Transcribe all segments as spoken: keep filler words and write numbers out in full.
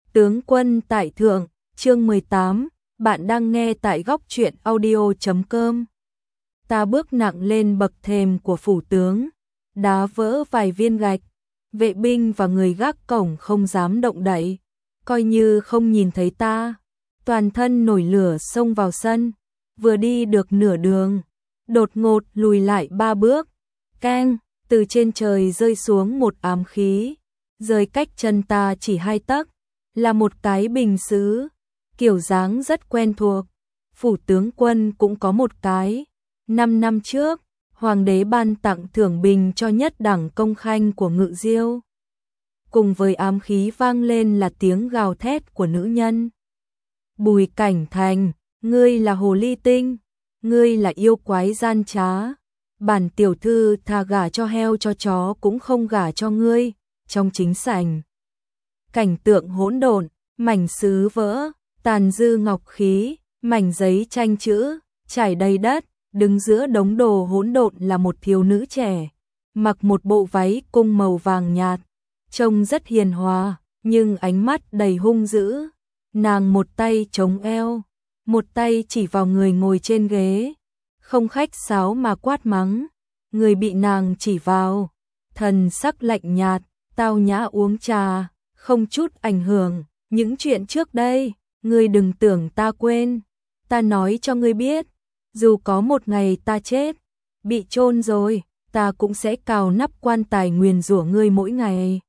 Tướng quân tại thượng, chương mười tám, bạn đang nghe tại góc truyện audio chấm com. Ta bước nặng lên bậc thềm của phủ tướng, đá vỡ vài viên gạch, vệ binh và người gác cổng không dám động đậy, coi như không nhìn thấy ta. Toàn thân nổi lửa xông vào sân, vừa đi được nửa đường, đột ngột lùi lại ba bước. Keng, từ trên trời rơi xuống một ám khí, rơi cách chân ta chỉ hai tấc, là một cái bình sứ, kiểu dáng rất quen thuộc. Phủ tướng quân cũng có một cái. Năm năm trước, hoàng đế ban tặng thưởng bình cho nhất đẳng công khanh của Ngự Diêu. Cùng với ám khí vang lên là tiếng gào thét của nữ nhân. Bùi Cảnh Thành, ngươi là hồ ly tinh, ngươi là yêu quái gian trá. Bản tiểu thư thà gả cho heo cho chó cũng không gả cho ngươi. Trong chính sảnh, cảnh tượng hỗn độn, mảnh sứ vỡ, tàn dư ngọc khí, mảnh giấy tranh chữ trải đầy đất. Đứng giữa đống đồ hỗn độn là một thiếu nữ trẻ, mặc một bộ váy cung màu vàng nhạt, trông rất hiền hòa, nhưng ánh mắt đầy hung dữ. Nàng một tay chống eo, một tay chỉ vào người ngồi trên ghế, không khách sáo mà quát mắng. Người bị nàng chỉ vào, thần sắc lạnh nhạt, tao nhã uống trà, không chút ảnh hưởng. Những chuyện trước đây, ngươi đừng tưởng ta quên. Ta nói cho ngươi biết, dù có một ngày ta chết, bị chôn rồi, ta cũng sẽ cào nắp quan tài nguyền rủa ngươi mỗi ngày.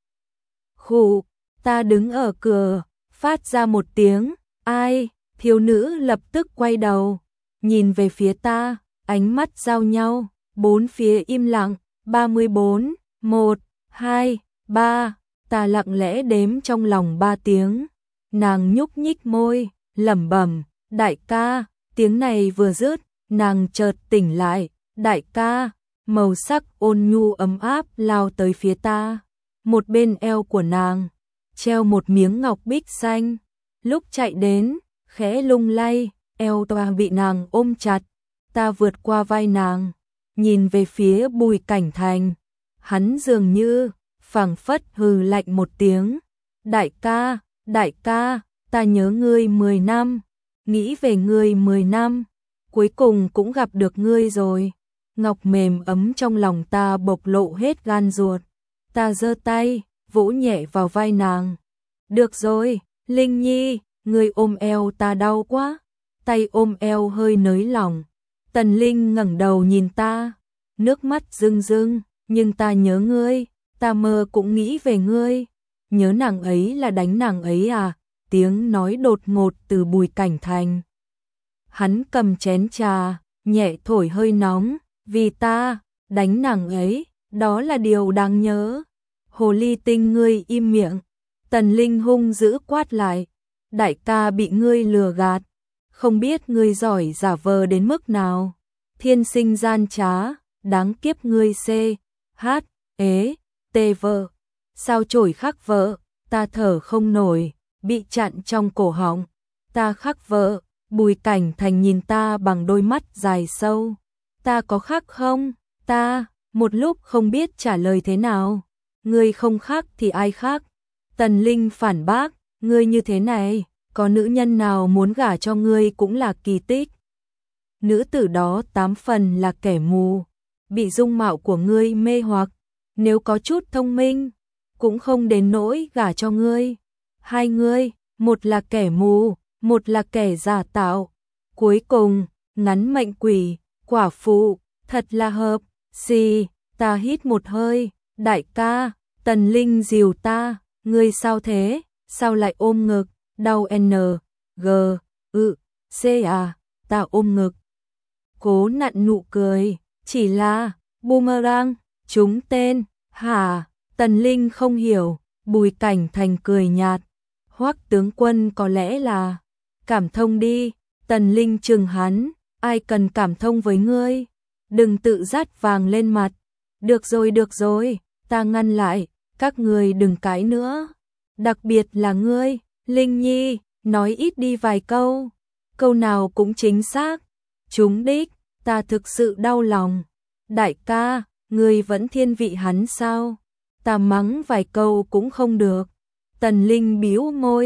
Khụ, ta đứng ở cửa, phát ra một tiếng, ai? Thiếu nữ lập tức quay đầu, nhìn về phía ta, ánh mắt giao nhau, bốn phía im lặng. Ba mươi bốn, một, hai, ba, ta lặng lẽ đếm trong lòng ba tiếng. Nàng nhúc nhích môi, lẩm bẩm, đại ca. Tiếng này vừa dứt, nàng chợt tỉnh lại, đại ca. Màu sắc ôn nhu ấm áp lao tới phía ta. Một bên eo của nàng treo một miếng ngọc bích xanh, lúc chạy đến khẽ lung lay, eo toa bị nàng ôm chặt. Ta vượt qua vai nàng, nhìn về phía Bùi Cảnh Thành, hắn dường như phảng phất hừ lạnh một tiếng. Đại ca, đại ca, ta nhớ ngươi mười năm, nghĩ về ngươi mười năm, cuối cùng cũng gặp được ngươi rồi. Ngọc mềm ấm trong lòng ta bộc lộ hết gan ruột. Ta giơ tay, vỗ nhẹ vào vai nàng. Được rồi, Linh Nhi, ngươi ôm eo ta đau quá. Tay ôm eo hơi nới lỏng. Tần Linh ngẩng đầu nhìn ta, nước mắt rưng rưng, nhưng ta nhớ ngươi, ta mơ cũng nghĩ về ngươi. Nhớ nàng ấy là đánh nàng ấy à? Tiếng nói đột ngột từ Bùi Cảnh Thành. Hắn cầm chén trà, nhẹ thổi hơi nóng, vì ta, đánh nàng ấy, đó là điều đáng nhớ. Hồ ly tinh, ngươi im miệng. Tần Linh hung dữ quát lại, đại ca bị ngươi lừa gạt, không biết ngươi giỏi giả vờ đến mức nào. Thiên sinh gian trá, đáng kiếp ngươi c, h, ế, tê vợ. Sao chổi khắc vợ, ta thở không nổi, bị chặn trong cổ họng. Ta khắc vợ. Bùi Cảnh Thành nhìn ta bằng đôi mắt dài sâu. Ta có khắc không? Ta, một lúc không biết trả lời thế nào. Ngươi không khắc thì ai khắc? Tần Linh phản bác, ngươi như thế này, có nữ nhân nào muốn gả cho ngươi cũng là kỳ tích. Nữ tử đó tám phần là kẻ mù, bị dung mạo của ngươi mê hoặc, nếu có chút thông minh, cũng không đến nỗi gả cho ngươi. Hai ngươi, một là kẻ mù, một là kẻ giả tạo. Cuối cùng, ngắn mệnh quỷ, quả phụ, thật là hợp. Xì, ta hít một hơi, đại ca. Tần Linh dìu ta, ngươi sao thế, sao lại ôm ngực, đau n, g, ư, c à, ta ôm ngực. Cố nặn nụ cười, chỉ là, boomerang, trúng tên, hả? Tần Linh không hiểu. Bùi Cảnh Thành cười nhạt, Hoắc tướng quân có lẽ là cảm thông đi. Tần Linh trừng hắn, ai cần cảm thông với ngươi, đừng tự dát vàng lên mặt. Được rồi được rồi, ta ngăn lại, các ngươi đừng cãi nữa. Đặc biệt là ngươi, Linh Nhi, nói ít đi vài câu, câu nào cũng chính xác, trúng đích. Ta thực sự đau lòng. Đại ca, ngươi vẫn thiên vị hắn sao? Ta mắng vài câu cũng không được. Tần Linh bĩu môi,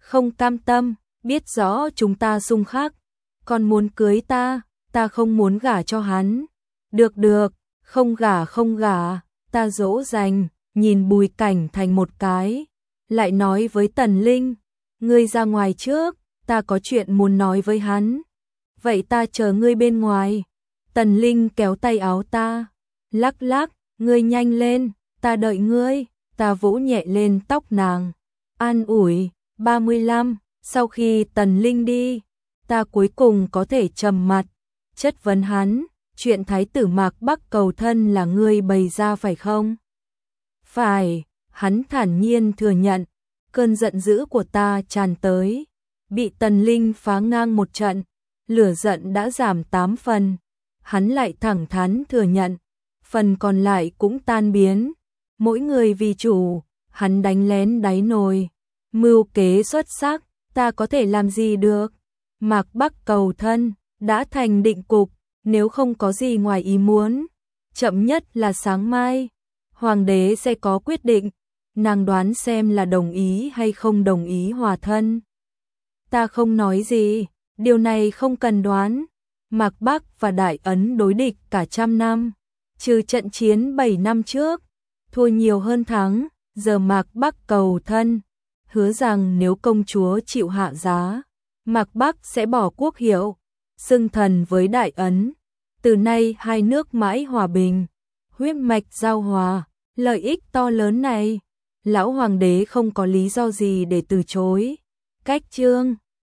không cam tâm, biết rõ chúng ta xung khắc, còn muốn cưới ta, ta không muốn gả cho hắn. Được được, không gả không gả, ta dỗ dành, nhìn Bùi Cảnh Thành một cái, lại nói với Tần Linh, ngươi ra ngoài trước, ta có chuyện muốn nói với hắn. Vậy ta chờ ngươi bên ngoài. Tần Linh kéo tay áo ta, lắc lắc, ngươi nhanh lên, ta đợi ngươi, ta vỗ nhẹ lên tóc nàng, an ủi. ba mươi lăm, sau khi Tần Linh đi, ta cuối cùng có thể trầm mặt, chất vấn hắn, chuyện thái tử Mạc Bắc cầu thân là ngươi bày ra phải không? Phải, hắn thản nhiên thừa nhận, cơn giận dữ của ta tràn tới, bị Tần Linh phá ngang một trận, lửa giận đã giảm tám phần, hắn lại thẳng thắn thừa nhận, phần còn lại cũng tan biến, mỗi người vì chủ, hắn đánh lén đáy nồi, mưu kế xuất sắc, ta có thể làm gì được? Mạc Bắc cầu thân, đã thành định cục, nếu không có gì ngoài ý muốn, chậm nhất là sáng mai, hoàng đế sẽ có quyết định, nàng đoán xem là đồng ý hay không đồng ý hòa thân. Ta không nói gì, điều này không cần đoán, Mạc Bắc và Đại Ấn đối địch cả trăm năm, trừ trận chiến bảy năm trước, thua nhiều hơn thắng, giờ Mạc Bắc cầu thân, hứa rằng nếu công chúa chịu hạ giá, Mạc Bắc sẽ bỏ quốc hiệu, xưng thần với Đại Ấn. Từ nay hai nước mãi hòa bình, huyết mạch giao hòa, lợi ích to lớn này, lão hoàng đế không có lý do gì để từ chối. Cách chương